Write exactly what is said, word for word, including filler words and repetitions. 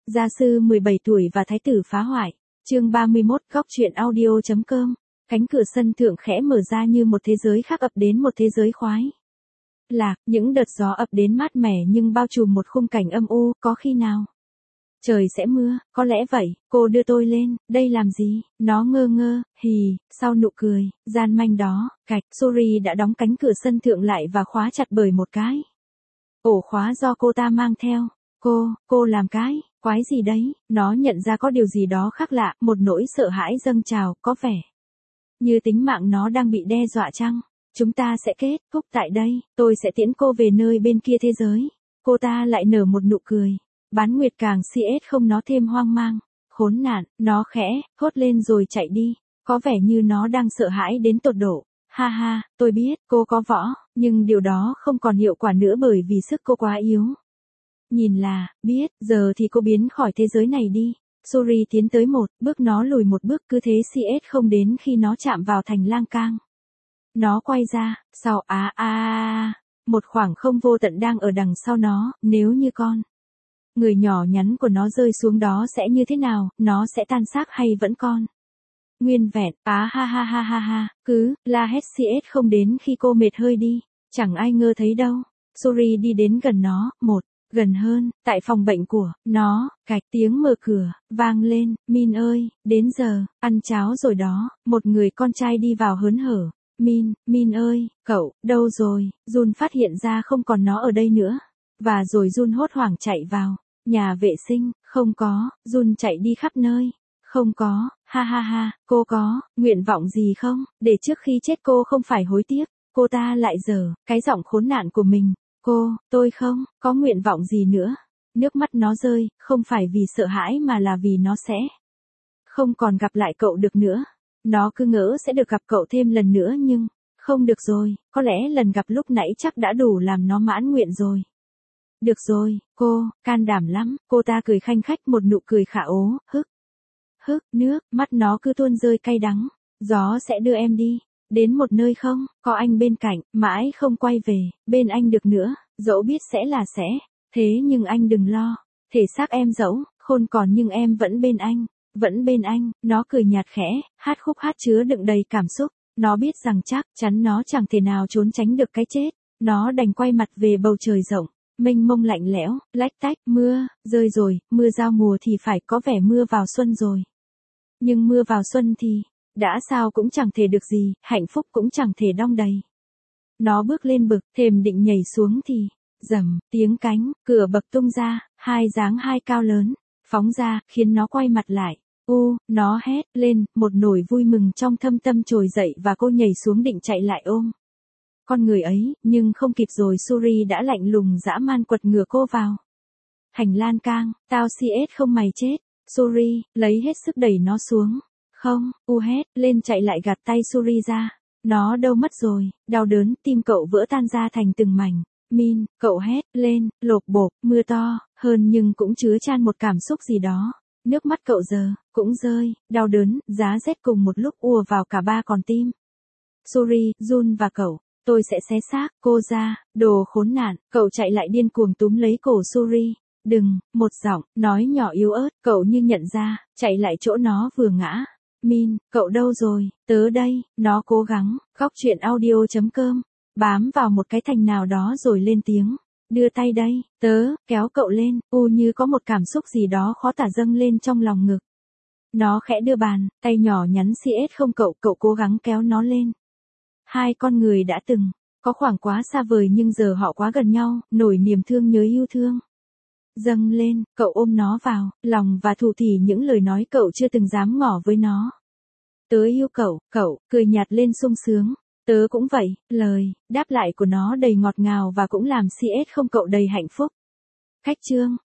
Gia sư mười bảy tuổi và thái tử phá hoại. Chương ba mươi mốt góc truyện audio.com. Cánh cửa sân thượng khẽ mở ra như một thế giới khác ập đến một thế giới khoái lạc, những đợt gió ập đến mát mẻ nhưng bao trùm một khung cảnh âm u, có khi nào trời sẽ mưa, có lẽ vậy, cô đưa tôi lên, đây làm gì, nó ngơ ngơ, hì, sau nụ cười, gian manh đó, cạch, Suri đã đóng cánh cửa sân thượng lại và khóa chặt bởi một cái ổ khóa do cô ta mang theo. Cô, cô làm cái, quái gì đấy, nó nhận ra có điều gì đó khác lạ, một nỗi sợ hãi dâng trào, có vẻ như tính mạng nó đang bị đe dọa chăng? Chúng ta sẽ kết thúc tại đây, tôi sẽ tiễn cô về nơi bên kia thế giới. Cô ta lại nở một nụ cười. Bán nguyệt càng xê ét không nó thêm hoang mang. Khốn nạn, nó khẽ, thốt lên rồi chạy đi. Có vẻ như nó đang sợ hãi đến tột độ. Ha ha, tôi biết, cô có võ, nhưng điều đó không còn hiệu quả nữa bởi vì sức cô quá yếu. Nhìn là, biết, giờ thì cô biến khỏi thế giới này đi. Suri tiến tới một, bước nó lùi một bước, cứ thế xê ét không đến khi nó chạm vào thành lang cang. Nó quay ra, sau á a a, một khoảng không vô tận đang ở đằng sau nó, nếu như con người nhỏ nhắn của nó rơi xuống đó sẽ như thế nào, nó sẽ tan xác hay vẫn còn nguyên vẹn, á ha ha ha ha ha, cứ, la hét xê ét không đến khi cô mệt hơi đi, chẳng ai ngơ thấy đâu. Suri đi đến gần nó, một, gần hơn, tại phòng bệnh của nó, cạch tiếng mở cửa, vang lên, Min ơi, đến giờ, ăn cháo rồi đó, một người con trai đi vào hớn hở. Min, Min ơi, cậu, đâu rồi? Jun phát hiện ra không còn nó ở đây nữa. Và rồi Jun hốt hoảng chạy vào. Nhà vệ sinh, không có, Jun chạy đi khắp nơi. Không có, ha ha ha, cô có, nguyện vọng gì không? Để trước khi chết cô không phải hối tiếc. Cô ta lại giở, cái giọng khốn nạn của mình. Cô, tôi không, có nguyện vọng gì nữa. Nước mắt nó rơi, không phải vì sợ hãi mà là vì nó sẽ không còn gặp lại cậu được nữa. Nó cứ ngỡ sẽ được gặp cậu thêm lần nữa nhưng, không được rồi, có lẽ lần gặp lúc nãy chắc đã đủ làm nó mãn nguyện rồi. Được rồi, cô, can đảm lắm, cô ta cười khanh khách một nụ cười khả ố, hức, hức, nước, mắt nó cứ tuôn rơi cay đắng. Gió sẽ đưa em đi, đến một nơi không, có anh bên cạnh, mãi không quay về, bên anh được nữa, dẫu biết sẽ là sẽ, thế nhưng anh đừng lo, thể xác em dẫu, khôn còn nhưng em vẫn bên anh. Vẫn bên anh, nó cười nhạt khẽ, hát khúc hát chứa đựng đầy cảm xúc. Nó biết rằng chắc chắn nó chẳng thể nào trốn tránh được cái chết. Nó đành quay mặt về bầu trời rộng, mênh mông lạnh lẽo, lách tách, mưa, rơi rồi, mưa giao mùa thì phải có vẻ mưa vào xuân rồi. Nhưng mưa vào xuân thì, đã sao cũng chẳng thể được gì, hạnh phúc cũng chẳng thể đong đầy. Nó bước lên bậc, thềm định nhảy xuống thì, rầm, tiếng cánh, cửa bậc tung ra, hai dáng hai cao lớn. Phóng ra, khiến nó quay mặt lại. U, nó hét lên, một nỗi vui mừng trong thâm tâm trồi dậy và cô nhảy xuống định chạy lại ôm con người ấy, nhưng không kịp rồi. Suri đã lạnh lùng dã man quật ngửa cô vào hành lang cang. Tao xê ét không mày chết. Suri, lấy hết sức đẩy nó xuống. Không, U hét lên chạy lại gạt tay Suri ra. Nó đâu mất rồi, đau đớn, tim cậu vỡ tan ra thành từng mảnh. Min, cậu hét lên, lộp bộp, mưa to, hơn nhưng cũng chứa chan một cảm xúc gì đó. Nước mắt cậu giờ, cũng rơi, đau đớn, giá rét cùng một lúc ùa vào cả ba con tim. Suri, Jun và cậu, tôi sẽ xé xác cô ra, đồ khốn nạn, cậu chạy lại điên cuồng túm lấy cổ Suri. Đừng, một giọng, nói nhỏ yếu ớt, cậu như nhận ra, chạy lại chỗ nó vừa ngã. Min, cậu đâu rồi, tớ đây, nó cố gắng, góc truyện audio.com. Bám vào một cái thành nào đó rồi lên tiếng. Đưa tay đây, tớ, kéo cậu lên, U như có một cảm xúc gì đó khó tả dâng lên trong lòng ngực. Nó khẽ đưa bàn, tay nhỏ nhắn xê ét không cậu, cậu cố gắng kéo nó lên. Hai con người đã từng, có khoảng quá xa vời nhưng giờ họ quá gần nhau, nổi niềm thương nhớ yêu thương. Dâng lên, cậu ôm nó vào, lòng và thủ thỉ những lời nói cậu chưa từng dám ngỏ với nó. Tớ yêu cậu, cậu, cười nhạt lên sung sướng. Tớ cũng vậy, lời, đáp lại của nó đầy ngọt ngào và cũng làm xê ét không cậu đầy hạnh phúc. Khách chương.